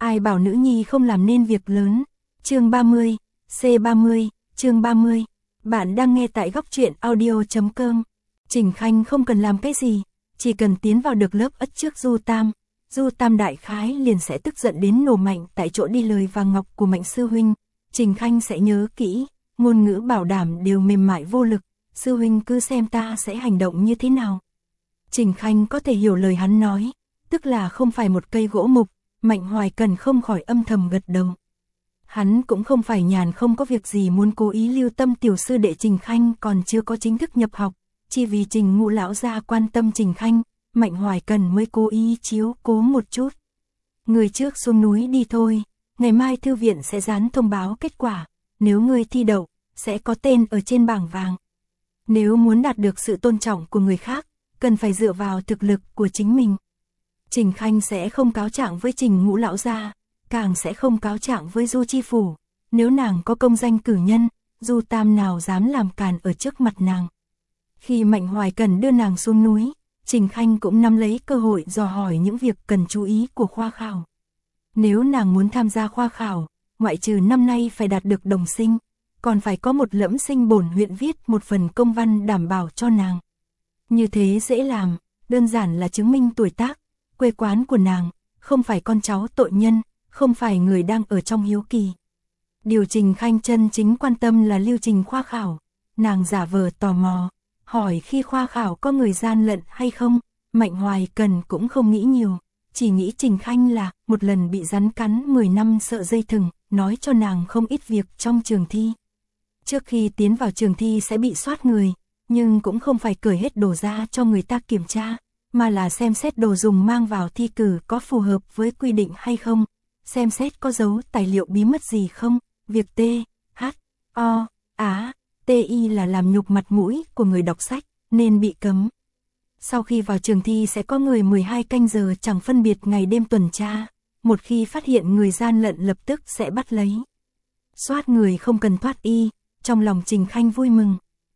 Ai bảo nữ nhi không làm nên việc lớn. Chương 30, C30, chương 30. Bạn đang nghe tại góc truyện audio.com. Trình Khanh không cần làm cái gì, chỉ cần tiến vào được lớp ất trước Du Tam. Du Tam đại khái liền sẽ tức giận đến nổ mạnh tại chỗ đi lời vàng ngọc của Mạnh sư huynh. Trình Khanh sẽ nhớ kỹ, ngôn ngữ bảo đảm đều mềm mại vô lực, sư huynh cứ xem ta sẽ hành động như thế nào. Trình Khanh có thể hiểu lời hắn nói, tức là không phải một cây gỗ mục. Mạnh Hoài Cần không khỏi âm thầm gật đầu. Hắn cũng không phải nhàn không có việc gì muốn cố ý lưu tâm tiểu sư đệ Trình Khanh còn chưa có chính thức nhập học, chỉ vì Trình Ngũ lão gia quan tâm Trình Khanh, Mạnh Hoài Cần mới cố ý chiếu cố một chút. Người trước xuống núi đi thôi, ngày mai thư viện sẽ dán thông báo kết quả, nếu người thi đậu, sẽ có tên ở trên bảng vàng. Nếu muốn đạt được sự tôn trọng của người khác, cần phải dựa vào thực lực của chính mình. Trình Khanh sẽ không cáo trạng với Trình Ngũ lão gia, càng sẽ không cáo trạng với Du chi phủ. Nếu nàng có công danh cử nhân, Du Tam nào dám làm càn ở trước mặt nàng. Khi Mạnh Hoài Cần đưa nàng xuống núi, Trình Khanh cũng nắm lấy cơ hội dò hỏi những việc cần chú ý của khoa khảo. Nếu nàng muốn tham gia khoa khảo, ngoại trừ năm nay phải đạt được đồng sinh, còn phải có một lẫm sinh bổn huyện viết một phần công văn đảm bảo cho nàng. Như thế dễ làm, đơn giản là chứng minh tuổi tác, quê quán của nàng, không phải con cháu tội nhân, không phải người đang ở trong hiếu kỳ. Điều Trình Khanh chân chính quan tâm là lưu trình khoa khảo, nàng giả vờ tò mò, hỏi khi khoa khảo có người gian lận hay không. Mạnh Hoài Cần cũng không nghĩ nhiều, chỉ nghĩ Trình Khanh là một lần bị rắn cắn 10 năm sợ dây thừng, nói cho nàng không ít việc trong trường thi. Trước khi tiến vào trường thi sẽ bị soát người, nhưng cũng không phải cởi hết đồ ra cho người ta kiểm tra, mà là xem xét đồ dùng mang vào thi cử có phù hợp với quy định hay không, xem xét có giấu tài liệu bí mật gì không. Việc T, H, O, Á, T, I là làm nhục mặt mũi của người đọc sách, nên bị cấm. Sau khi vào trường thi sẽ có người 12 canh giờ chẳng phân biệt ngày đêm tuần tra, một khi phát hiện người gian lận lập tức sẽ bắt lấy. Soát người không cần thoát y, trong lòng Trình Khanh vui mừng.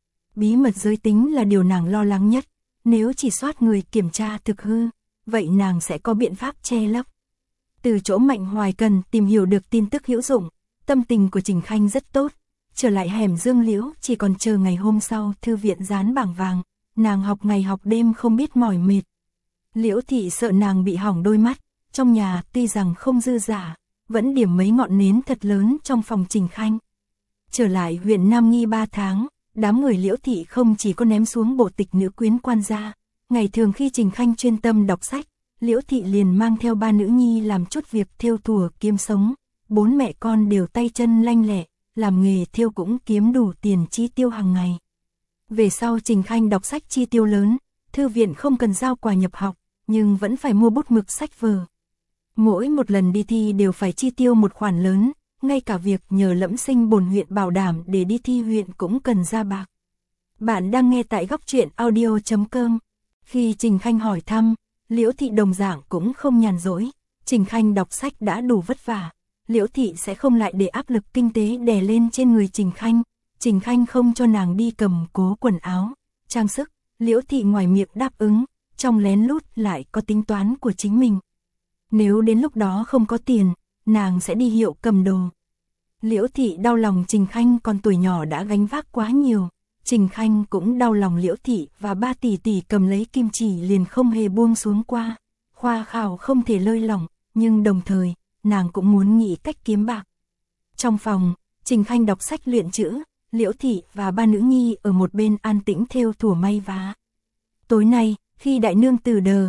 Bí mật giới tính là điều nàng lo lắng nhất, nếu chỉ soát người kiểm tra thực hư, vậy nàng sẽ có biện pháp che lấp. Từ chỗ Mạnh Hoài Cần tìm hiểu được tin tức hữu dụng, tâm tình của Trình Khanh rất tốt. Trở lại hẻm Dương Liễu chỉ còn chờ ngày hôm sau thư viện dán bảng vàng, nàng học ngày học đêm không biết mỏi mệt. Liễu thị sợ nàng bị hỏng đôi mắt, trong nhà tuy rằng không dư giả, vẫn điểm mấy ngọn nến thật lớn trong phòng Trình Khanh. Trở lại huyện Nam Nghi 3 tháng, đám người Liễu thị không chỉ có ném xuống bộ tịch nữ quyến quan gia, ngày thường khi Trình Khanh chuyên tâm đọc sách, Liễu thị liền mang theo 3 nữ nhi làm chút việc thêu thùa kiếm sống, 4 mẹ con đều tay chân lanh lẹ, làm nghề thêu cũng kiếm đủ tiền chi tiêu hàng ngày. Về sau Trình Khanh đọc sách chi tiêu lớn, thư viện không cần giao quà nhập học, nhưng vẫn phải mua bút mực sách vở. Mỗi một lần đi thi đều phải chi tiêu một khoản lớn, ngay cả việc nhờ lẫm sinh bổn huyện bảo đảm để đi thi huyện cũng cần ra bạc. Bạn đang nghe tại góc truyện audio.com. Khi Trình Khanh hỏi thăm, Liễu thị đồng dạng cũng không nhàn rỗi. Trình Khanh đọc sách đã đủ vất vả, Liễu thị sẽ không lại để áp lực kinh tế đè lên trên người Trình Khanh. Trình Khanh không cho nàng đi cầm cố quần áo, trang sức, Liễu thị ngoài miệng đáp ứng, trong lén lút lại có tính toán của chính mình. Nếu đến lúc đó không có tiền, nàng sẽ đi hiệu cầm đồ. Liễu thị đau lòng Trình Khanh còn tuổi nhỏ đã gánh vác quá nhiều. Trình Khanh cũng đau lòng Liễu thị và 3 tỷ tỷ cầm lấy kim chỉ liền không hề buông xuống qua. Khoa khảo không thể lơi lỏng, nhưng đồng thời, nàng cũng muốn nghĩ cách kiếm bạc. Trong phòng, Trình Khanh đọc sách luyện chữ, Liễu thị và 3 nữ nhi ở một bên an tĩnh thêu thủa may vá. Tối nay, khi đại nương từ đờ,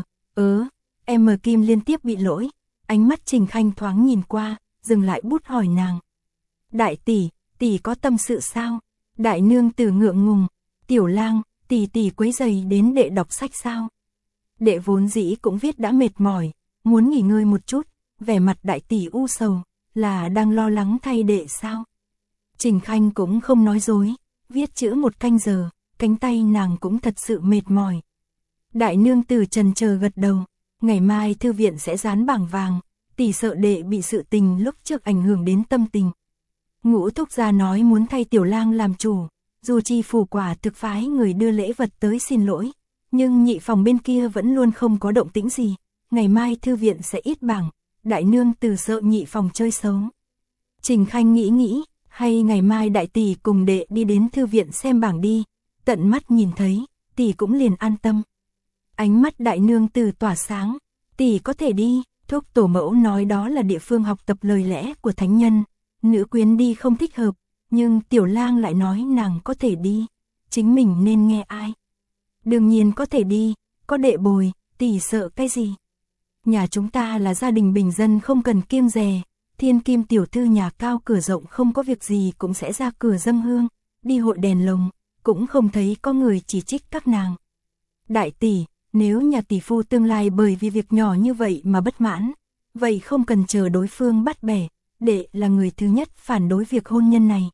em Kim liên tiếp bị lỗi, ánh mắt Trình Khanh thoáng nhìn qua, dừng lại bút hỏi nàng. Đại tỷ có tâm sự sao? Đại nương Từ ngượng ngùng, Tiểu Lang, tỷ quấy rầy đến đệ đọc sách sao? Đệ vốn dĩ cũng viết đã mệt mỏi, muốn nghỉ ngơi một chút, vẻ mặt đại tỷ u sầu, là đang lo lắng thay đệ sao? Trình Khanh cũng không nói dối, viết chữ 1 canh giờ, cánh tay nàng cũng thật sự mệt mỏi. Đại nương Từ chần chờ gật đầu, ngày mai thư viện sẽ dán bảng vàng, tỷ sợ đệ bị sự tình lúc trước ảnh hưởng đến tâm tình. Ngũ thúc gia nói muốn thay Tiểu Lang làm chủ, dù chi phủ quả thực phái người đưa lễ vật tới xin lỗi, nhưng nhị phòng bên kia vẫn luôn không có động tĩnh gì. Ngày mai thư viện sẽ ít bảng, đại nương tử sợ nhị phòng chơi xấu. Trình Khanh nghĩ, hay ngày mai đại tỷ cùng đệ đi đến thư viện xem bảng đi, tận mắt nhìn thấy, tỷ cũng liền an tâm. Ánh mắt đại nương tử tỏa sáng, tỷ có thể đi, thúc tổ mẫu nói đó là địa phương học tập lời lẽ của thánh nhân, nữ quyến đi không thích hợp, nhưng tiểu lang lại nói nàng có thể đi, chính mình nên nghe ai. Đương nhiên có thể đi, có đệ bồi, tỷ sợ cái gì. Nhà chúng ta là gia đình bình dân không cần kiêng dè, thiên kim tiểu thư nhà cao cửa rộng không có việc gì cũng sẽ ra cửa dâng hương, đi hội đèn lồng, cũng không thấy có người chỉ trích các nàng. Đại tỷ, nếu nhà tỷ phu tương lai bởi vì việc nhỏ như vậy mà bất mãn, vậy không cần chờ đối phương bắt bẻ, đệ là người thứ nhất phản đối việc hôn nhân này.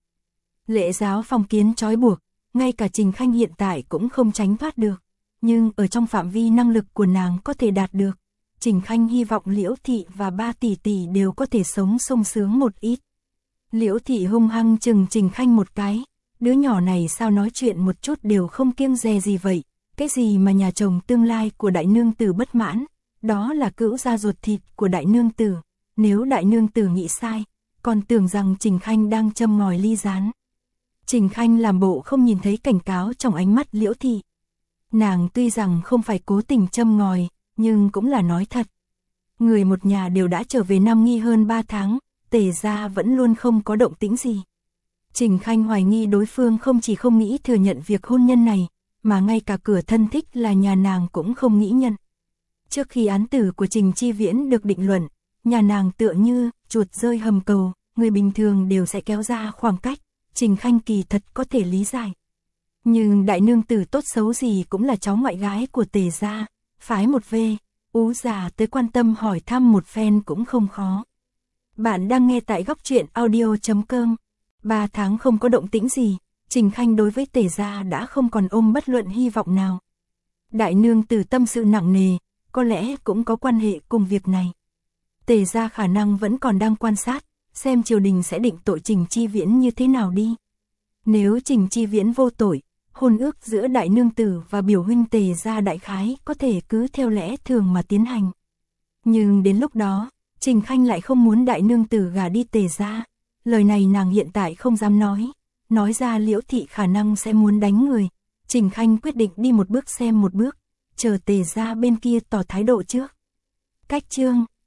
Lễ giáo phong kiến trói buộc, ngay cả Trình Khanh hiện tại cũng không tránh thoát được, nhưng ở trong phạm vi năng lực của nàng có thể đạt được. Trình Khanh hy vọng Liễu Thị và ba tỷ tỷ đều có thể sống sung sướng một ít. Liễu Thị hung hăng chừng Trình Khanh một cái, đứa nhỏ này sao nói chuyện một chút đều không kiêng dè gì vậy, cái gì mà nhà chồng tương lai của đại nương tử bất mãn, đó là cữu gia ruột thịt của đại nương tử, nếu đại nương tử nghĩ sai, còn tưởng rằng Trình Khanh đang châm ngòi ly gián. Trình Khanh làm bộ không nhìn thấy cảnh cáo trong ánh mắt Liễu Thị. Nàng tuy rằng không phải cố tình châm ngòi, nhưng cũng là nói thật. Người một nhà đều đã trở về Nam Nghi hơn 3 tháng, Tề gia vẫn luôn không có động tĩnh gì. Trình Khanh hoài nghi đối phương không chỉ không nghĩ thừa nhận việc hôn nhân này, mà ngay cả cửa thân thích là nhà nàng cũng không nghĩ nhận. Trước khi án tử của Trình Chi Viễn được định luận, nhà nàng tựa như chuột rơi hầm cầu, người bình thường đều sẽ kéo ra khoảng cách, Trình Khanh kỳ thật có thể lý giải. Nhưng đại nương tử tốt xấu gì cũng là cháu ngoại gái của Tề gia, phái một về, ú già tới quan tâm hỏi thăm một phen cũng không khó. Bạn đang nghe tại góc truyện audio.com. 3 tháng không có động tĩnh gì, Trình Khanh đối với Tề gia đã không còn ôm bất luận hy vọng nào. Đại nương tử tâm sự nặng nề, có lẽ cũng có quan hệ cùng việc này. Tề gia khả năng vẫn còn đang quan sát, xem triều đình sẽ định tội Trình Chi Viễn như thế nào đi. Nếu Trình Chi Viễn vô tội, hôn ước giữa đại nương tử và biểu huynh Tề gia đại khái có thể cứ theo lẽ thường mà tiến hành. Nhưng đến lúc đó, Trình Khanh lại không muốn đại nương tử gả đi Tề gia. Lời này nàng hiện tại không dám nói ra Liễu Thị khả năng sẽ muốn đánh người. Trình Khanh quyết định đi một bước xem một bước, chờ Tề gia bên kia tỏ thái độ trước. Cách chương